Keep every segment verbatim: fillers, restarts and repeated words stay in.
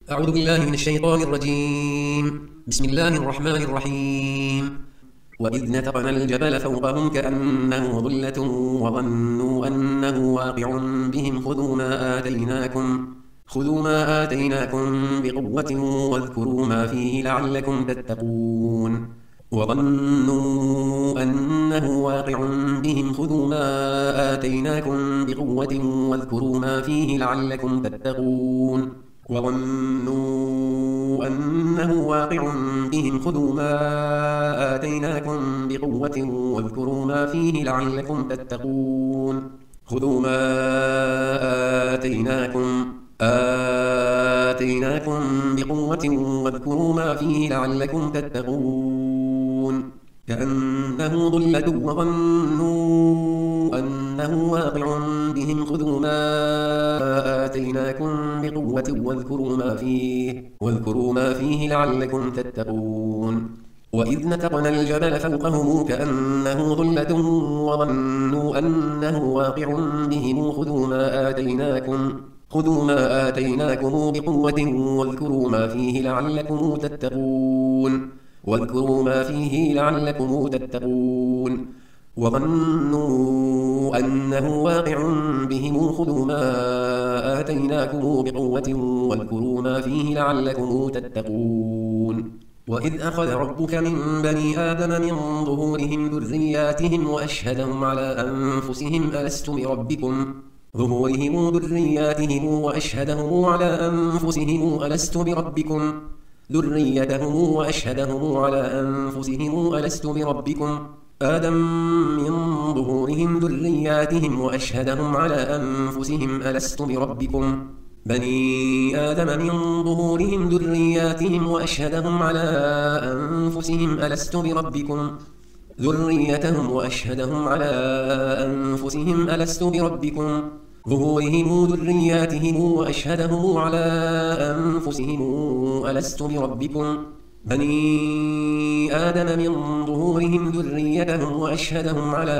أعوذ بالله من الشيطان الرجيم. بسم الله الرحمن الرحيم. وإذ نتقنا الجبل فوقهم كأنه ظلة وظنوا أنه واقع بهم خذوا ما آتيناكم خذوا ما آتيناكم بقوة واذكروا ما فيه لعلكم تتقون وظنوا أنه واقع بهم خذوا ما آتيناكم بقوة واذكروا ما فيه لعلكم تتقون وظنوا أنه واقع بهم خذوا ما آتيناكم بقوة واذكروا ما فيه لعلكم تتقون خذوا ما آتيناكم آتيناكم بقوة واذكروا ما فيه لعلكم تتقون كأنه ظلة وظنوا أنه واقع بهم خذوا ما آتيناكم بقوة واذكروا ما فيه واذكروا ما فيه لعلكم تتقون وإذ نتقنا الجبل فوقهم كأنه ظلة وظنوا أنه واقع بهم خذوا ما آتيناكم خذوا ما آتيناكم بقوة واذكروا ما فيه لعلكم تتقون واذكروا ما فيه لعلكم تتقون وظنوا أنه واقع بهم خذوا ما آتيناكم بقوة واذكروا ما فيه لعلكم تتقون وإذ أخذ ربك من بني آدم من ظهورهم ذرياتهم وأشهدهم على أنفسهم ألست بربكم ظهورهم ذرياتهم وأشهدهم على أنفسهم ألست بربكم ذريتهم وأشهدهم على أنفسهم ألست بربكم آدم من ظهورهم ذرياتهم وأشهدهم على أنفسهم ألست بربكم بني آدم من ظهورهم ذرياتهم وأشهدهم على أنفسهم ألست بربكم ذريتهم وأشهدهم على أنفسهم ألست بربكم ظهورهم ذرياتهم وأشهدهم على أنفسهم ألست بربكم بني آدم من ظهورهم ذريتهم وأشهدهم على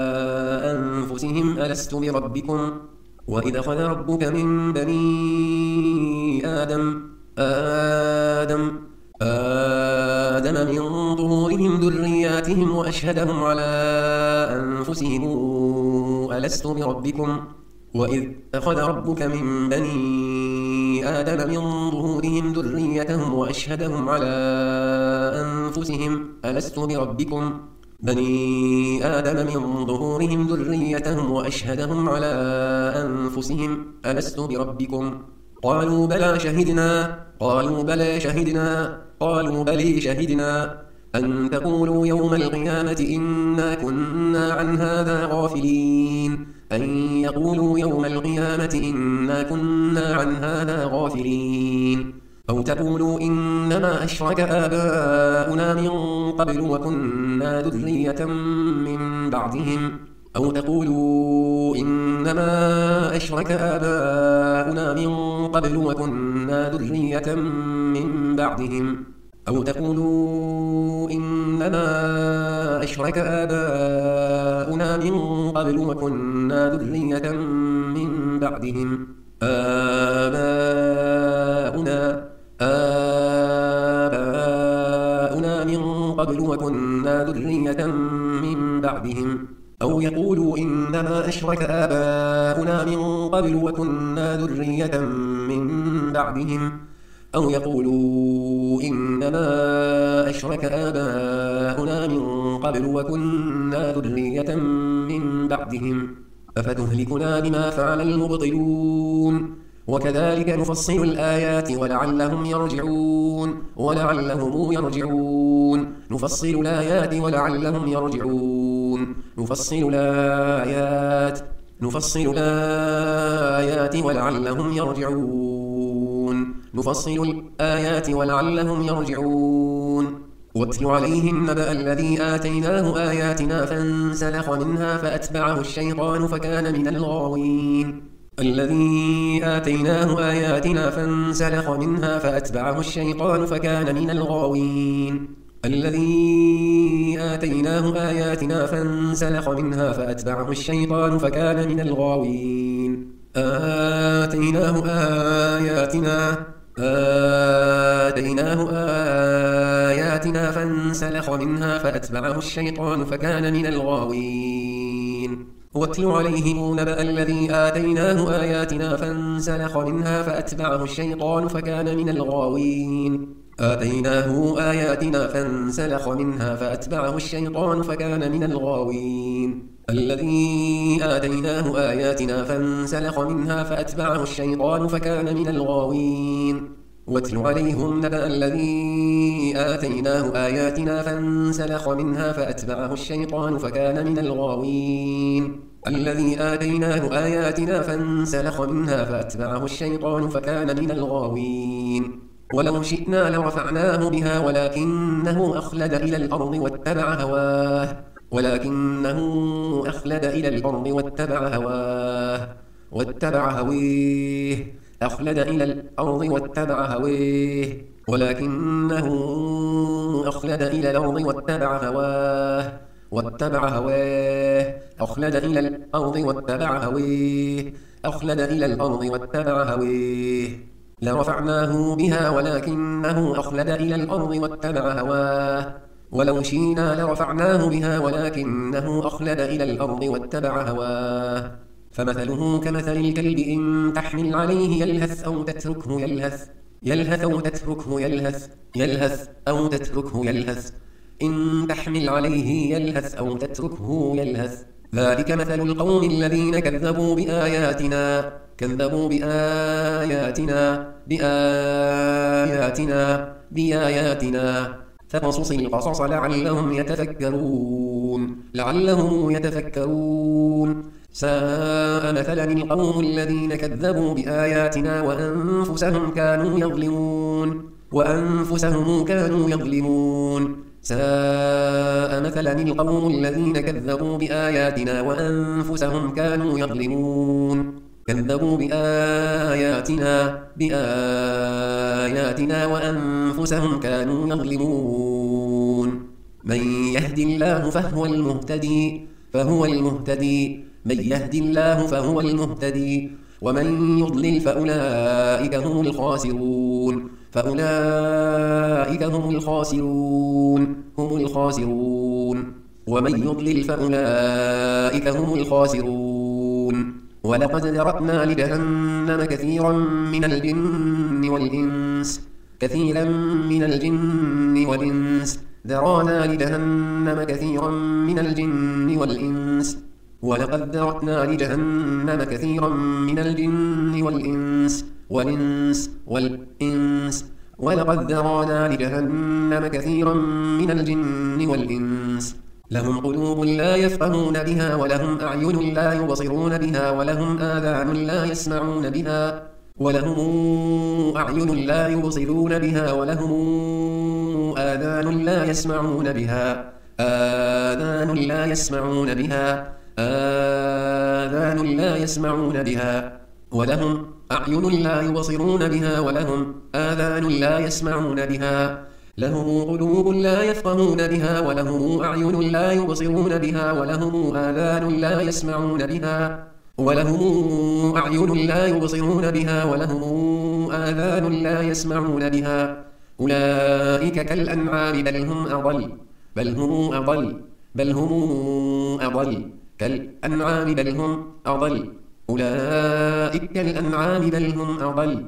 أنفسهم ألست بربكم وإذ أخذ ربك من بني آدم آدم آدم من ظهورهم ذرياتهم وأشهدهم على أنفسهم ألست بربكم وإذ أخذ ربك من بني آدم من ظهورهم ذريتهم وأشهدهم على أنفسهم ألست بربكم بني آدم من ظهورهم ذريتهم وأشهدهم على أنفسهم ألست بربكم قالوا بلى شهدنا قالوا بلى شهدنا قالوا بلى شهدنا أن تقولوا يوم القيامة إنا كنا عن هذا غافلين أن يقولوا يوم القيامة إنا كنا عن هذا غافلين أو تقولوا إنما أشرك آباؤنا من قبل وكنا ذرية من بعدهم أو تقولوا إنما أشرك آباؤنا من قبل وكنا ذرية من بعدهم أو تقولوا إنما أشرك آباؤنا من قبل وكنا ذرية من بعدهم آباؤنا آباؤنا من قبل وكنا ذرية من بعدهم أو يقولوا إنما أشرك آباؤنا من قبل وكنا ذرية من بعدهم أو يقولوا إنما أشرك آباؤنا من قبل وكنا ذرية من بعدهم أفتهلكنا بما فعل المبطلون وكذلك نفصل الآيات ولعلهم يرجعون ولعلهم يرجعون نفصل الآيات ولعلهم يرجعون نفصل الآيات نفصل الآيات ولعلهم يرجعون نفصل الآيات ولعلهم يرجعون واتل عليهم نبأ الذي آتيناه آياتنا فانسلخ منها فأتبعه الشيطان فكان من الغاوين الذي آتيناه آياتنا فانسلخ منها فأتبعه الشيطان فكان من الغاوين الذي آتيناه آياتنا فانسلخ منها فأتبعه الشيطان فكان من الغاوين آتيناه آياتنا آتيناه آياتنا فانسلخ منها فأتبعه الشيطان فكان من الغاوين واتل عليهم نبأ الذي آتيناه آياتنا فانسلخ منها فأتبعه الشيطان فكان من الغاوين آتيناه آياتنا فانسلخ منها فأتبعه الشيطان فكان من الغاوين الذي آتيناه آياتنا فانسلخ منها فأتبعه الشيطان فكان من الغاوين واتل عليهم نبأ الذي آتيناه آياتنا فانسلخ منها فأتبعه الشيطان فكان من الغاوين الذي آتيناه آياتنا فانسلخ منها فأتبعه الشيطان فكان من الغاوين ولو شئنا لرفعناه بها ولكنه أخلد إلى الأرض واتبع هواه ولكنه أخلد إلى الأرض واتبع هواه واتبع هويه أخلد إلى الأرض واتبع هويه ولكنه أخلد إلى الأرض واتبع هواه واتبع هواه أخلد إلى الأرض واتبع هويه أخلد إلى الأرض واتبع هويه لرفعناه بها ولكنه أخلد إلى الأرض واتبع هواه ولو شئنا لرفعناه بها ولكنه أخلد إلى الأرض واتبع هواه فمثله كمثل الكلب إن تحمل عليه يلهث أو تتركه يلهث يلهث أو تتركه يلهث يلهث أو تتركه يلهث إن تحمل عليه يلهث أو تتركه يلهث ذلك مثل القوم الذين كذبوا بآياتنا كذبوا بآياتنا بآياتنا بآياتنا فقصص القصص لعلهم يتفكرون لعلهم يتفكرون ساء مثلا القوم الذين كذبوا بآياتنا وأنفسهم كانوا يظلمون وأنفسهم كانوا يظلمون ساء مثلا القوم الذين كذبوا بآياتنا وأنفسهم كانوا يظلمون كذبوا بآياتنا بآياتنا وأنفسهم كانوا يظلمون من يهد الله فهو المهتدي فهو المهتدي من يهد الله فهو المهتدي ومن يضلل فأولئك هم الخاسرون فأولئك هم الخاسرون هم الخاسرون ومن يضلل فأولئك هم الخاسرون ولقد ذرأنا لجهنم كثيرا من الجن والإنس كثيرا من الجن والإنس ذرأنا لجهنم كثيرا من الجن والإنس ولقد ذرأنا لجهنم كثيرا من الجن والإنس والإنس والإنس ولقد ذرأنا لجهنم كثيرا من الجن والإنس لهم قلوب لا يفقهون بها ولهم أعين لا يبصرون بها ولهم آذان لا يسمعون بها ولهم أعين لا يبصرون بها ولهم آذان لا يسمعون بها آذان لا يسمعون بها آذان لا يسمعون بها ولهم أعين لا يبصرون بها ولهم آذان لا يسمعون بها لهم قلوب لا يفقهون بها ولهم أعين لا يبصرون بها ولهم آذان لا يسمعون بها ولهم أعين لا يبصرون بها ولهم آذان لا يسمعون بها أولئك كالأنعام بل هم أضل بل هم أضل بل هم أضل كالأنعام بل هم أضل أولئك كالأنعام بل هم أضل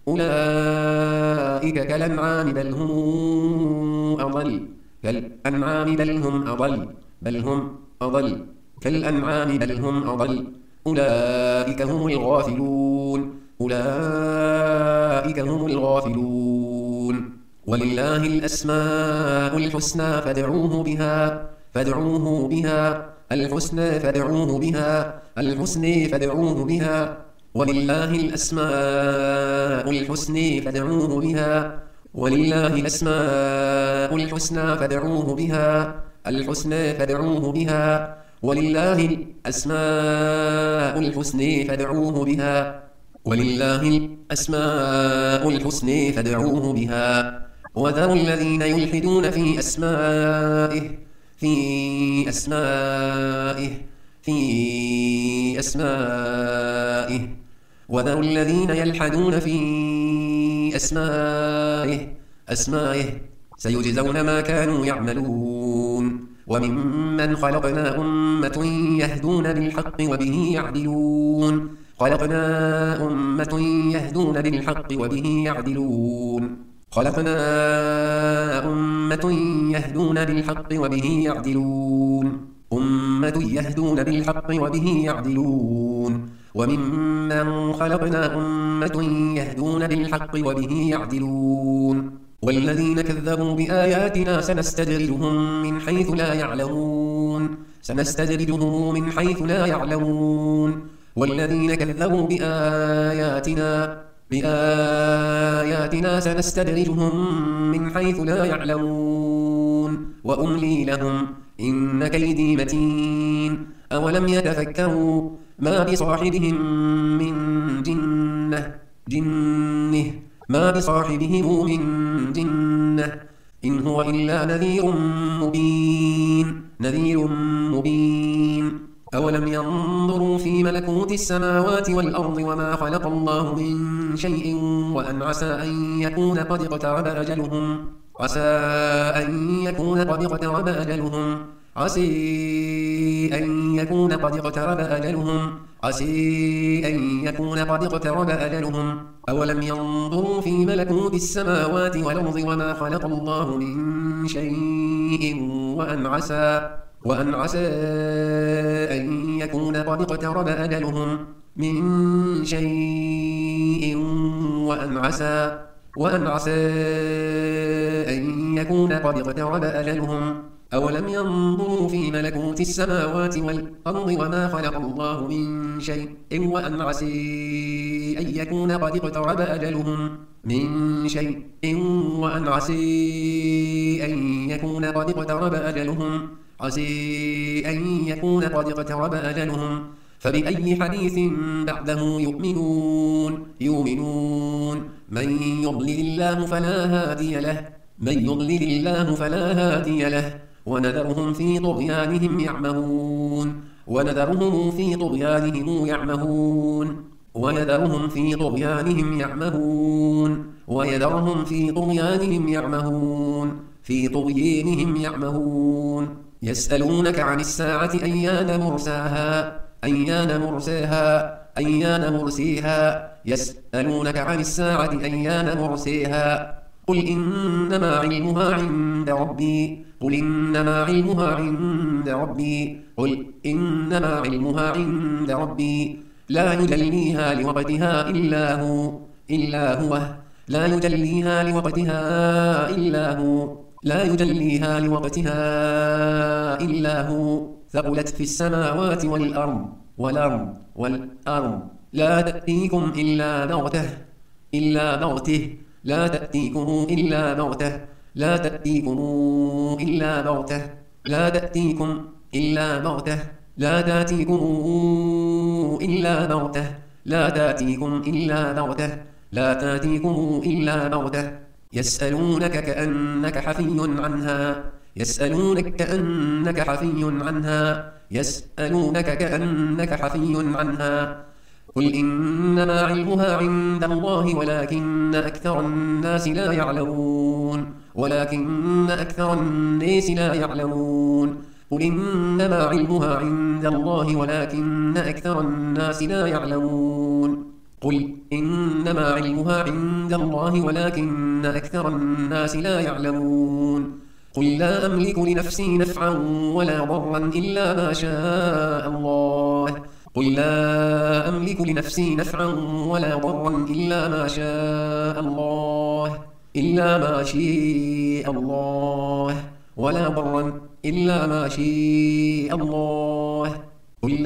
أولئك كالأنعام بل هم أضل كالأنعام بل هم أضل بل هم أضل كالأنعام بل هم أضل أولئك هم الغافلون أولئك هم الغافلون ولله الأسماء الحسنى فادعوه بها فادعوه بها الحسنى فادعوه بها الحسنى فادعوه بها ولله الأسماء الحسنى فادعوه بها ولله الأسماء الحسنى فادعوه بها الحسنى فادعوه بها ولله الأسماء الحسنى فادعوه بها ولله الأسماء الحسنى فادعوه بها وذروا الذين يلحدون في أسمائه في أسمائه في أسمائه وذروا الذين يلحدون في أسمائه أسمائه سيجزون ما كانوا يعملون وممن خلقنا أمة يهدون بالحق وبه يعدلون خلقنا أمة يهدون بالحق وبه يعدلون خلقنا أمة يهدون بالحق وبه يعدلون أمة يهدون بالحق وبه يعدلون وممن خلقنا أمة يهدون بالحق وبه يعدلون والذين كذبوا بآياتنا سنستدرجهم من حيث لا يعلمون سنستدرجهم من حيث لا يعلمون والذين كذبوا بآياتنا بآياتنا سنستدرجهم من حيث لا يعلمون وأملي لهم إن كيدي متين أولم يتفكروا ما بصاحبهم من جنة جنه ما بصاحبهم من جنة إن هو إلا نذير مبين نذير مبين أولم ينظروا في ملكوت السماوات والأرض وما خلق الله من شيء وأن عسى أن يكون قد اقترب أجلهم عسى أن يكون قد اقترب أجلهم عسى أن يكون قد اقترب أجلهم عسى أن يكون قد اقترب أجلهم أولم ينظروا في ملكوت السماوات والأرض وما خلق الله من شيء وأن عسى وأن عسى أن يكون قد اقترب أجلهم من شيء وأن عسى وأن عسى أن يكون قد اقترب أجلهم أولم ينظروا في ملكوت السماوات والأرض وما خلق الله من شيء وأن عسى أن يكون قد اقترب أجلهم من شيء وأن عسى أن يكون قد اقترب أجلهم عسى أن يكون قد اقترب أجلهم فبأي حديث بعده يؤمنون يؤمنون من يضلل الله فلا هادي له من يضلل الله فلا هادي له ونذرهم في طغيانهم يعمهون ونذرهم في طغيانهم يعمهون ويذرهم في طغيانهم يعمهون ويذرهم في طغيانهم يعمهون في طغيانهم يعمهون يسألونك عن الساعة أيان مرساها أيان مرساها أيان مرسيها يسألونك عن الساعة أيان مرسيها قل إنما علمها عند ربي قل إنما علمها عند ربي قل إنما علمها عند ربي لا يجليها لوقتها إلا هو إلا هو لا يجليها لوقتها إلا هو لا يجليها لوقتها إلا هو ثقلت في السماوات والأرض والأرض والأرض لا تأتيكم إلا بغتة إلا بغته لا تأتيكم إلا بغتة لا تأتيكم إلا بغتة لا تأتيكم إلا بغتة لا تأتيكم إلا بغتة لا تأتيكم إلا بغتة لا تأتيكم إلا بغتة يسألونك كأنك حفي عنها يسألونك كأنك حفي عنها يسألونك كأنك حفي عنها قل إنما علمها عند الله ولكن أكثر الناس لا يعلمون ولكن أكثر الناس لا يعلمون قل إنما علمها عند الله ولكن أكثر الناس لا يعلمون قل إنما علمها عند الله ولكن أكثر الناس لا يعلمون قل لا أملك لنفسي نفعا ولا ضرا إلا ما شاء الله قل لا أملك لنفسي نفعا ولا ضرا إلا ما شاء الله إلا ما شاء الله ولا ضرا إلا ما شاء الله قل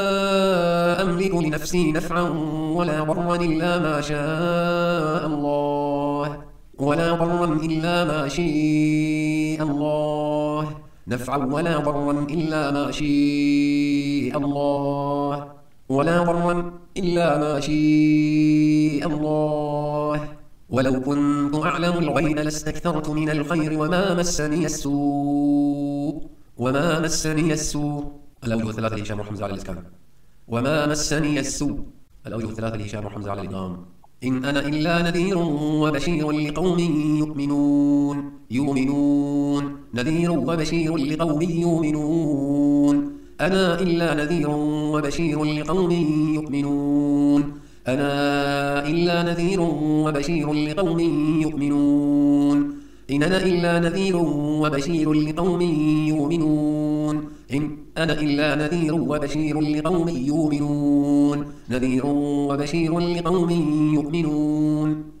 لا أملك لنفسي نفعا ولا ضرا إلا ما شاء الله ولا ضرا إلا ما شاء الله نفعا ولا ضرا إلا ما شاء الله ولا ضرا إلا ما شاء الله ولو كنت أعلم الغيب لاستكثرت من الخير وما مسني السوء وما مسني السوء الأوجه الثلاثة لهشام وحمزة على الإسكان وما مسني السوء الأوجه الثلاثة لهشام وحمزة على الإدغام إن أنا إلا نذير وبشير لقوم يؤمنون يؤمنون نذير وبشير لقوم يؤمنون أنا إلا نذير وبشير لقوم يؤمنون أنا إلا نذير وبشير لقوم يؤمنون إن أنا إلا نذير وبشير لقوم يؤمنون إن أنا إلا نذير وبشير لقوم يؤمنون نذير وبشير لقوم يؤمنون